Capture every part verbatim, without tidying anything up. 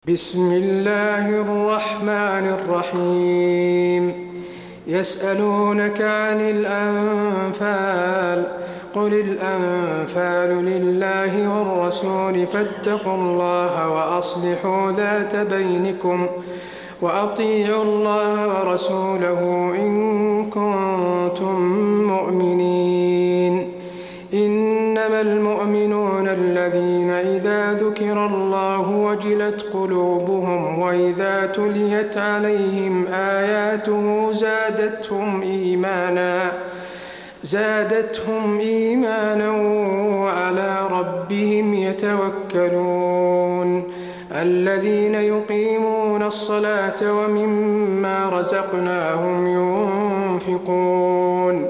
بسم الله الرحمن الرحيم يسألونك عن الأنفال قل الأنفال لله والرسول فاتقوا الله وأصلحوا ذات بينكم وأطيعوا الله ورسوله إن كنتم مؤمنين إنما المؤمنون الذين إذا ذكر الله وجلت قلوبهم وإذا تليت عليهم آياته زادتهم إيمانا زادتهم إيمانا وعلى ربهم يتوكلون الذين يقيمون الصلاة ومما رزقناهم ينفقون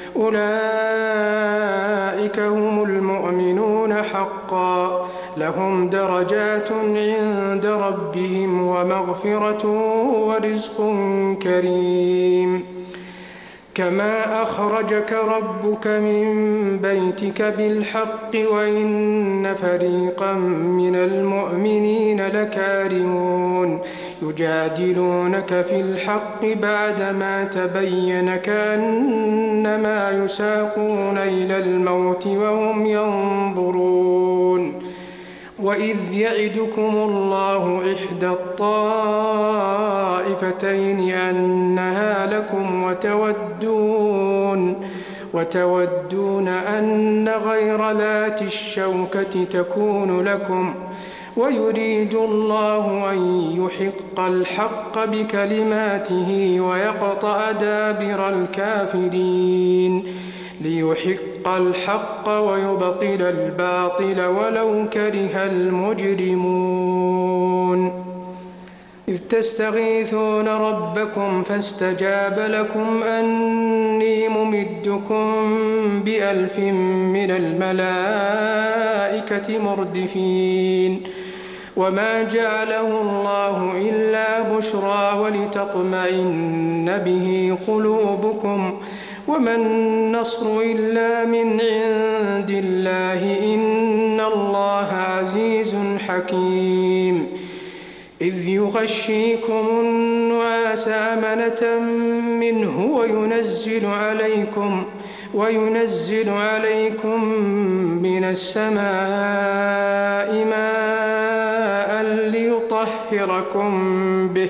أولئك هم المؤمنون حقا لهم درجات عند ربهم ومغفرة ورزق كريم كما أخرجك ربك من بيتك بالحق وإن فريقا من المؤمنين لكارهون يجادلونك في الحق بعدما تبين كأنما يساقون إلى الموت وهم ينظرون وإذ يعدكم الله إحدى الطائفتين أنها لكم وتودون وتودون أن غير ذات الشوكة تكون لكم ويريد الله أن يحق الحق بكلماته ويقطع دابر الكافرين ليحق الحق ويبطل الباطل ولو كره المجرمون إذ تستغيثون ربكم فاستجاب لكم أني ممدكم بألف من الملائكة مردفين وما جعله الله إلا بشرى ولتطمئن به قلوبكم وما النصر إلا من عند الله إن الله عزيز حكيم إذ يغشيكم النعاس أمنة منه وينزل عليكم وينزل عليكم من السماء ماء ليطهركم به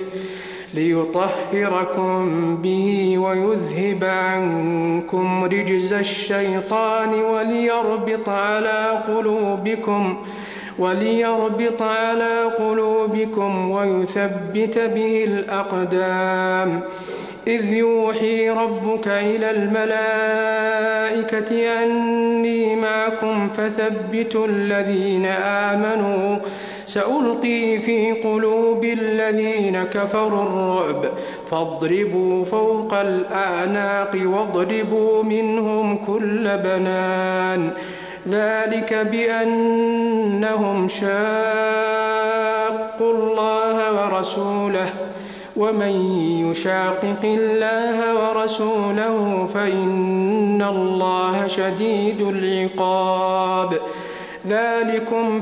ليطهركم به ويذهب عنكم رجز الشيطان وليربط على قلوبكم وليربط على قلوبكم ويثبت به الأقدام إذ يوحي ربك إلى الملائكة أني معكم فثبتوا الذين آمنوا سألقي في قلوب الذين كفروا الرعب فاضربوا فوق الأعناق واضربوا منهم كل بنان ذلك بأنهم شاقوا الله ورسوله ومن يشاقق الله ورسوله فإن الله شديد العقاب ذلكم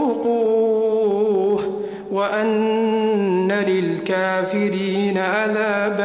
فذوقوه وأن للكافرين عذاب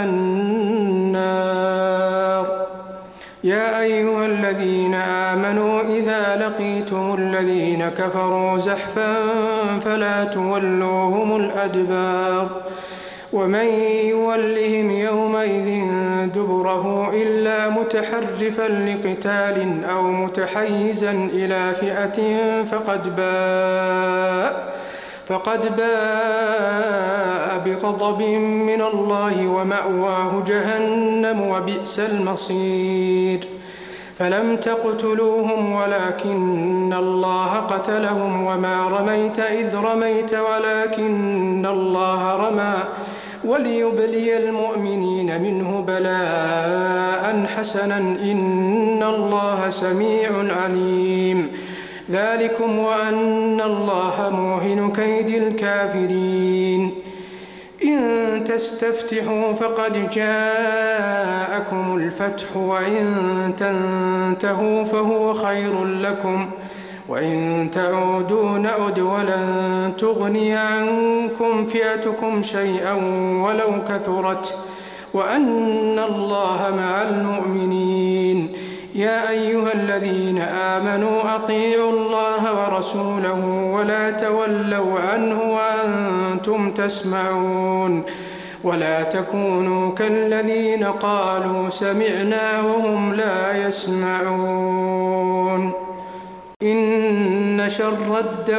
النار يا أيها الذين آمنوا إذا لقيتم الذين كفروا زحفا فلا تولوهم الأدبار ومن يولهم يومئذ دبره إلا متحرفا لقتال أو متحيزا إلى فئة فقد باء فقد باء بغضب من الله ومأواه جهنم وبئس المصير فلم تقتلوهم ولكن الله قتلهم وما رميت إذ رميت ولكن الله رمى وليبلي المؤمنين منه بلاء حسنا إن الله سميع عليم ذلكم وأن الله موهن كيد الكافرين إن تستفتحوا فقد جاءكم الفتح وإن تنتهوا فهو خير لكم وإن تعودوا نعد ولن تغني عنكم فئتكم شيئا ولو كثرت وأن الله مع المؤمنين. يا أيها الذين آمنوا أطيعوا الله ورسوله ولا تولوا عنه وأنتم تسمعون ولا تكونوا كالذين قالوا سمعنا وهم لا يسمعون. إن شر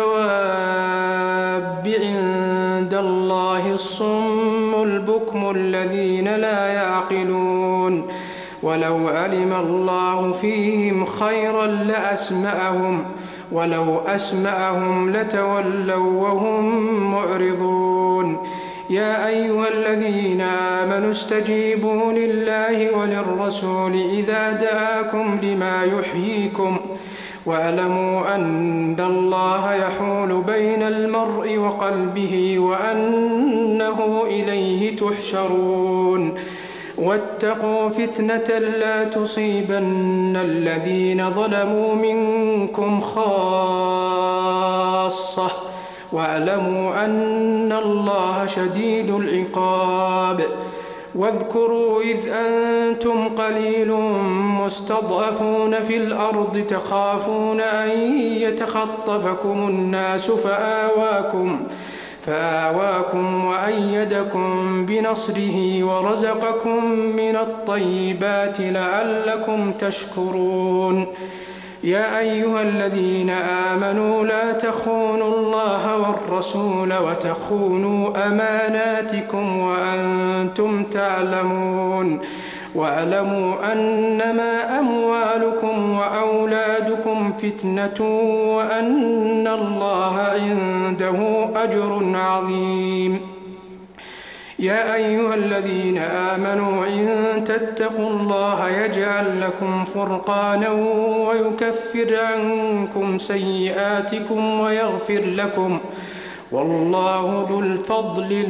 الدواب عند الله الصم البكم الذين لا يعقلون ولو علم الله فيهم خيرا لأسمعهم ولو أسمعهم لتولوا وهم معرضون. يا أيها الذين آمنوا استجيبوا لله وللرسول إذا دعاكم لما يحييكم واعلموا أن الله يحول بين المرء وقلبه وأنه إليه تحشرون. واتقوا فتنة لا تصيبن الذين ظلموا منكم خاصة واعلموا أن الله شديد العقاب. واذكروا إذ أنتم قليل مستضعفون في الأرض تخافون أن يتخطفكم الناس فآواكم فآواكم وأيدكم بنصره ورزقكم من الطيبات لعلكم تشكرون. يا أيها الذين آمنوا لا تخونوا الله والرسول وتخونوا أماناتكم وأنتم تعلمون واعلموا أنما أموالكم وأولادكم فتنة وأن الله عنده أجر عظيم. يا أيها الذين آمنوا إن تتقوا الله يجعل لكم فرقانا ويكفر عنكم سيئاتكم ويغفر لكم والله ذو الفضل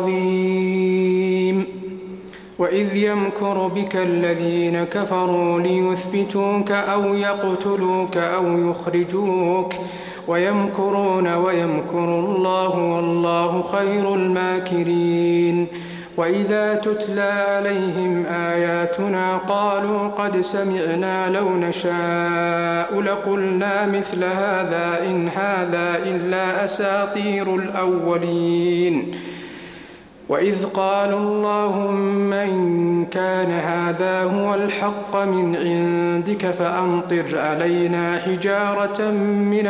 العظيم. وإذ يمكر بك الذين كفروا ليثبتوك أو يقتلوك أو يخرجوك ويمكرون ويمكر الله والله خير الماكرين. وإذا تتلى عليهم آياتنا قالوا قد سمعنا لو نشاء لقلنا مثل هذا إن هذا إلا أساطير الأولين. وإذ قالوا اللهم إن كان هذا هو الحق من عندك فأمطر علينا حجارة من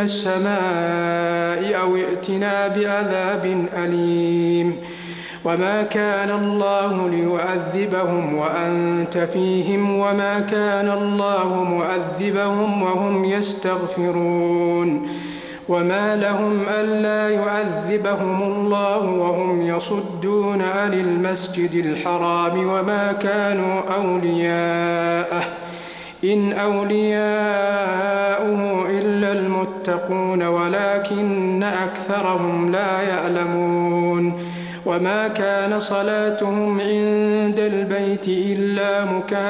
السماء أو ائتنا بعذاب أليم. وما كان الله ليعذبهم وأنت فيهم وما كان الله معذبهم وهم يستغفرون. وما لهم ألا يعذبهم الله وهم يصدون عن المسجد الحرام وما كانوا أولياءه إن أولياؤه إلا المتقون ولكن أكثرهم لا يعلمون. وما كان صلاتهم عند البيت إلا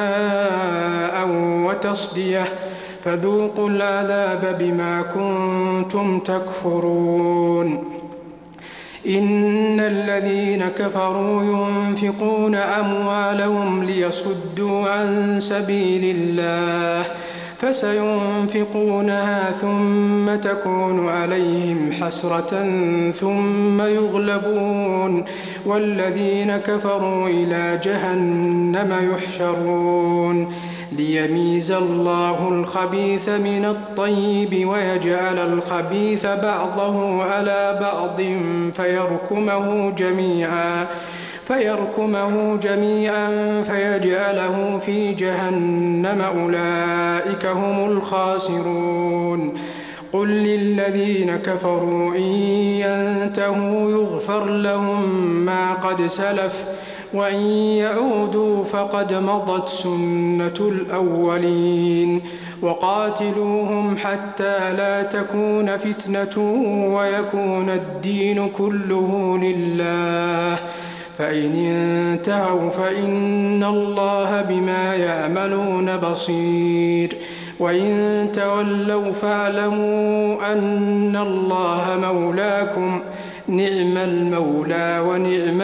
مكاء وتصدية فذوقوا العذاب بما كنتم تكفرون. إن الذين كفروا ينفقون أموالهم ليصدوا عن سبيل الله فسينفقونها ثم تكون عليهم حسرة ثم يغلبون والذين كفروا إلى جهنم يحشرون. ليميز الله الخبيث من الطيب ويجعل الخبيث بعضه على بعض فيركمه جميعا فيركمه جميعا فيجعله في جهنم أولئك هم الخاسرون. قل للذين كفروا إن ينتهوا يغفر لهم ما قد سلف وإن يعودوا فقد مضت سنة الأولين. وقاتلوهم حتى لا تكون فتنة ويكون الدين كله لله فإن انتهوا فإن الله بما يعملون بصير. وإن تولوا فاعلموا أن الله مولاكم نعم المولى ونعم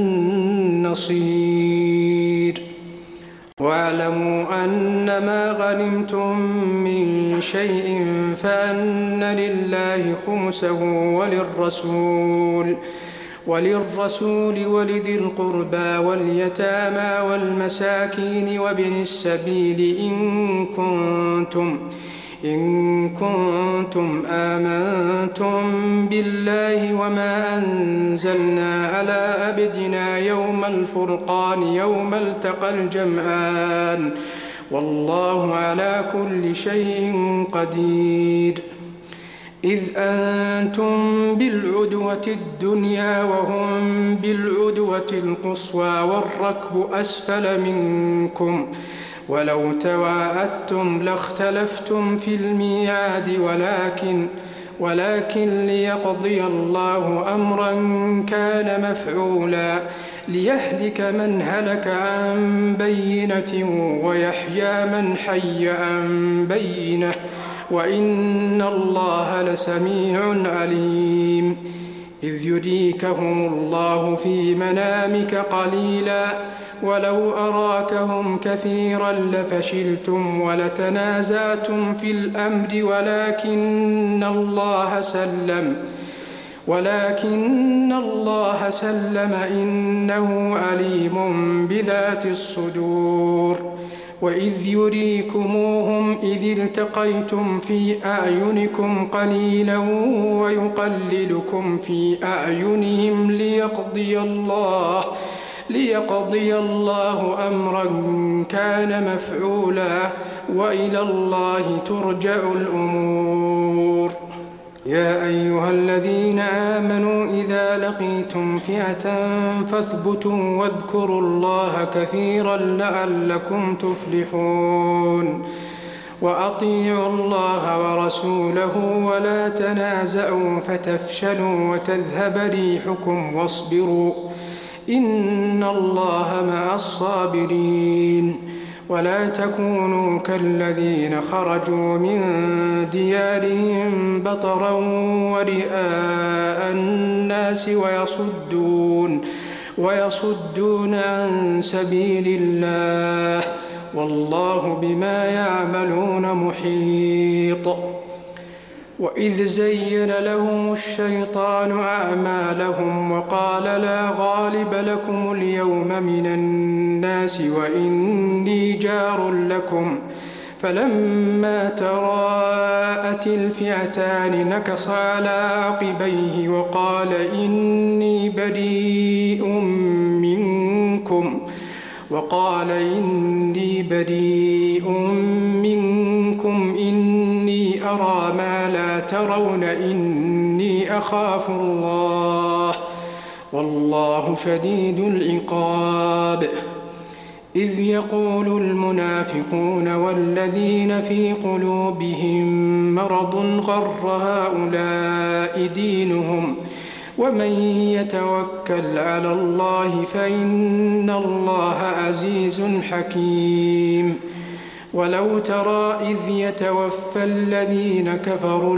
النصير. واعلموا أنما غنمتم من شيء فأن لله خمسه وللرسول وللرسول ولذي القربى واليتامى والمساكين وابن السبيل إن كنتم إن كنتم آمنتم بالله وما أنزلنا على عبدنا يوم الفرقان يوم التقى الجمعان والله على كل شيء قدير. إذ أنتم بالعدوة الدنيا وهم بالعدوة القصوى والركب أسفل منكم ولو تواعدتم لاختلفتم في الميعاد ولكن ولكن ليقضي الله أمرا كان مفعولا ليهلك من هلك عن بينة ويحيى من حي عن بينة وإن الله لسميع عليم. إذ يريكهم الله في منامك قليلا ولو أراكهم كثيرا لفشلتم ولتنازعتم في الأمر ولكن الله سلم ولكن الله سلم إنه عليم بذات الصدور. وإذ يريكموهم إذ التقيتم في أعينكم قليلا ويقللكم في أعينهم ليقضي الله ليقضي الله أمرا كان مفعولا وإلى الله ترجع الأمور. يا أيها الذين آمنوا إذا لقيتم فئة فاثبتوا واذكروا الله كثيرا لعلكم تفلحون. وأطيعوا الله ورسوله ولا تنازعوا فتفشلوا وتذهب ريحكم واصبروا إن الله مع الصابرين. ولا تكونوا كالذين خرجوا من ديارهم بطرا ورئاء الناس ويصدون ويصدون عن سبيل الله والله بما يعملون محيط. وإذ زين لهم الشيطان أعمالهم وقال لا غالب لكم اليوم من الناس وإني جار لكم فلما تراءت الفئتان نكص على عقبيه وقال إني بريء منكم وقال إني بريء منكم إني أرى ما لا ترون إني أخاف الله والله شديد العقاب. إذ يقول المنافقون والذين في قلوبهم مرض غر هؤلاء دينهم ومن يتوكل على الله فإن الله عزيز حكيم. ولو ترى إذ يتوفى الذين كفروا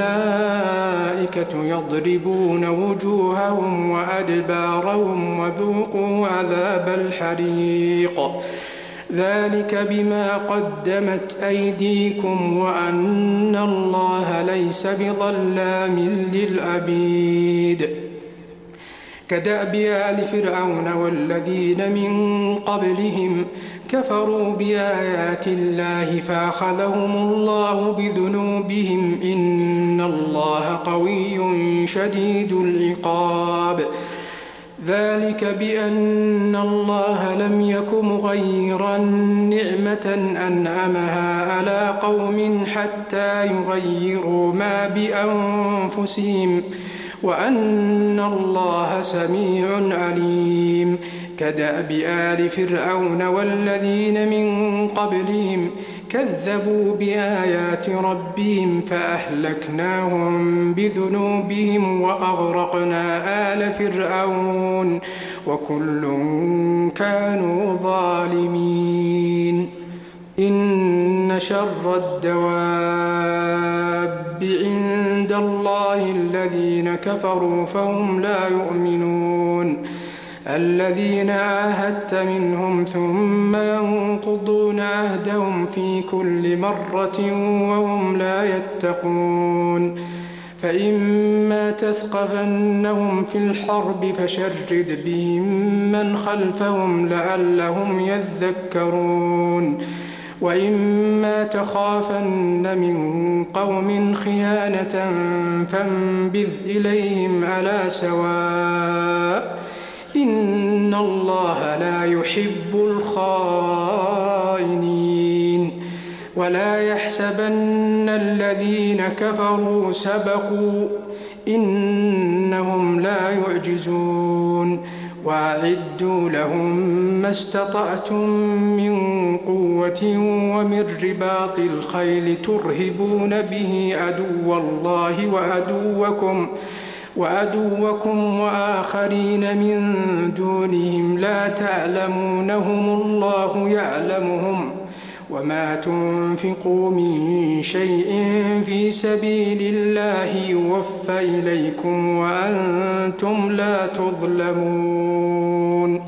الملائكة يضربون وجوههم وأدبارهم وذوقوا عذاب الحريق ذلك بما قدمت أيديكم وأن الله ليس بظلام للعبيد. كدأب آل فرعون والذين من قبلهم كفروا بآيات الله فأخذهم الله بذنوبهم إن الله قوي شديد العقاب. ذلك بأن الله لم يك مغيرا نعمة أنعمها على قوم حتى يغيروا ما بأنفسهم وأن الله سميع عليم. كدأب آل فرعون والذين من قبلهم كذبوا بآيات ربهم فأهلكناهم بذنوبهم وأغرقنا آل فرعون وكل كانوا ظالمين. إن إن شر الدواب عند الله الذين كفروا فهم لا يؤمنون الذين عاهدت منهم ثم ينقضون عهدهم في كل مرة وهم لا يتقون فإما تثقفنهم في الحرب فشرد بهم من خلفهم لعلهم يذكرون وإما تخافن من قوم خيانة فانبذ إليهم على سواء إن الله لا يحب الخائنين ولا يحسبن الذين كفروا سبقوا إنهم لا يعجزون وأعدوا لهم ما استطعتم من قوة ومن رباط الخيل ترهبون به عدو الله وعدوكم وعدوكم وآخرين من دونهم لا تعلمونهم الله يعلمهم وما تنفقوا من شيء في سبيل الله يوفى إليكم وأنتم لا تظلمون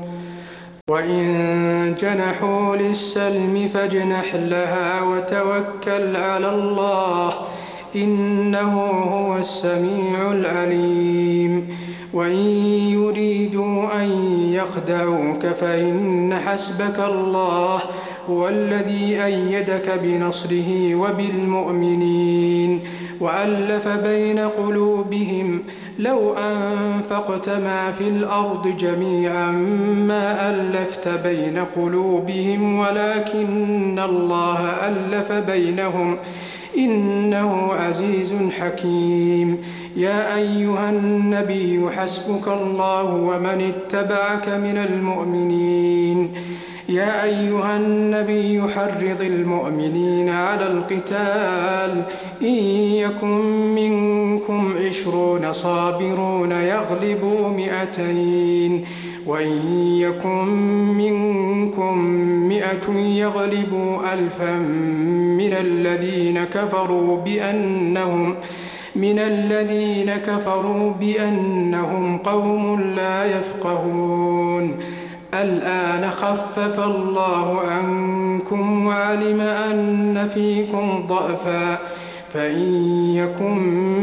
وإن جنحوا للسلم فاجنح لها وتوكل على الله إنه هو السميع العليم وإن يريدوا أن يخدعوك فإن حسبك الله هو الذي أيدك بنصره وبالمؤمنين وألف بين قلوبهم لو أنفقت ما في الأرض جميعا ما ألفت بين قلوبهم ولكن الله ألف بينهم إنه عزيز حكيم يا أيها النبي حسبك الله ومن اتبعك من المؤمنين يا أيها النبي حرض المؤمنين على القتال إن يكن منكم عشرون صابرون يغلبوا مئتين وإن يكن منكم مئة يغلبوا ألفا من الذين كفروا بأنهم من الذين كفروا بأنهم قوم لا يفقهون الآن خفف الله عنكم وعلم أن فيكم ضعفا فإن يكن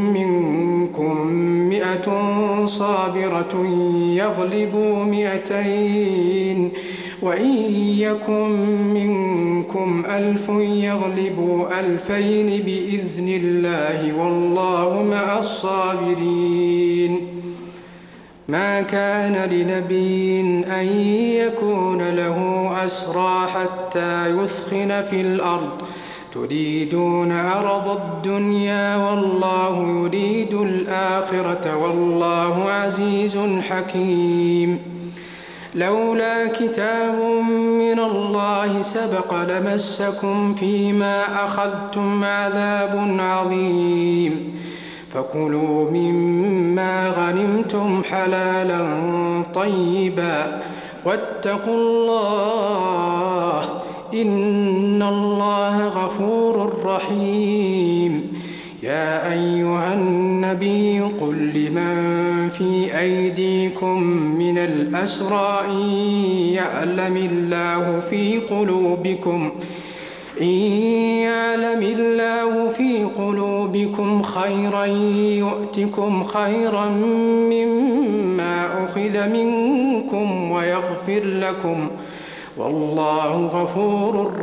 منكم مئة صابرة يغلبوا مئتين وإن يكن منكم ألف يغلبوا ألفين بإذن الله والله مع الصابرين ما كان لنبي أن يكون له أسرى حتى يثخن في الأرض تريدون عرض الدنيا والله يريد الآخرة والله عزيز حكيم لولا كتاب من الله سبق لمسكم فيما أخذتم عذاب عظيم فكلوا مما غنمتم حلالا طيبا واتقوا الله إن الله غفور رحيم يا أيها النبي قل لمن في أيديكم من الأسرى إن يعلم الله في قلوبكم إن يعلم الله في قلوبكم خيرا يؤتكم خيرا مما أخذ منكم ويغفر لكم والله غفور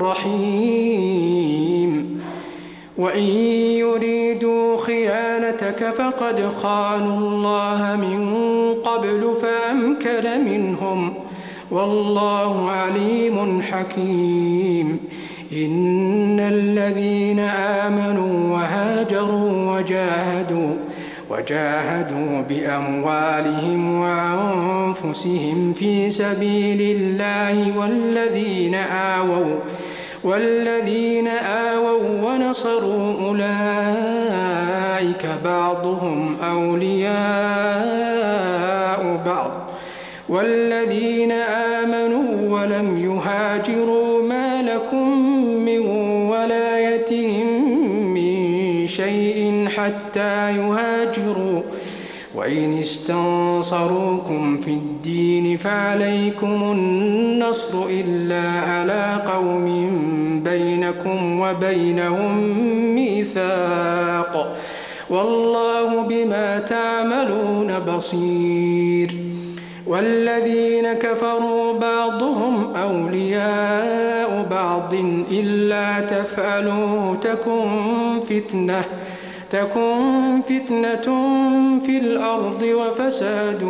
رحيم وإن يريدوا خيانتك فقد خانوا الله من قبل فأمكن منهم والله عليم حكيم إن الذين آمنوا وهاجروا وجاهدوا وجاهدوا بأموالهم وأنفسهم في سبيل الله والذين آووا والذين آووا ونصروا أولئك بعضهم أولياء بعض والذين آمنوا ولم يهاجروا ما لكم من ولاية حتى يهاجروا وإن استنصروكم في الدين فعليكم النصر إلا على قوم بينكم وبينهم ميثاق والله بما تعملون بصير والذين كفروا بعضهم أولياء بعض إلا تفعلوا تكن فتنة تكن فتنة في الأرض وفساد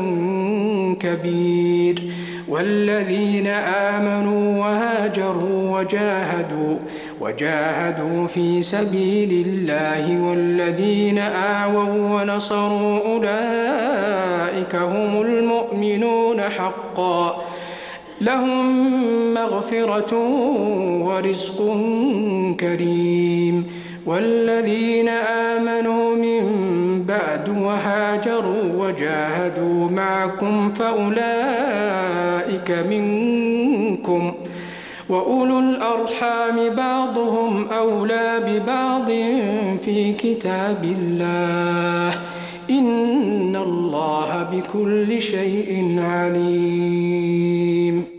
كبير والذين آمنوا وهاجروا وجاهدوا وجاهدوا في سبيل الله والذين آووا ونصروا أولئك هم المؤمنون حقا لهم مغفرة ورزق كريم والذين آمنوا من بعد وهاجروا وجاهدوا معكم فأولئك منكم وأولو الأرحام بعضهم أولى ببعض في كتاب الله إن الله بكل شيء عليم.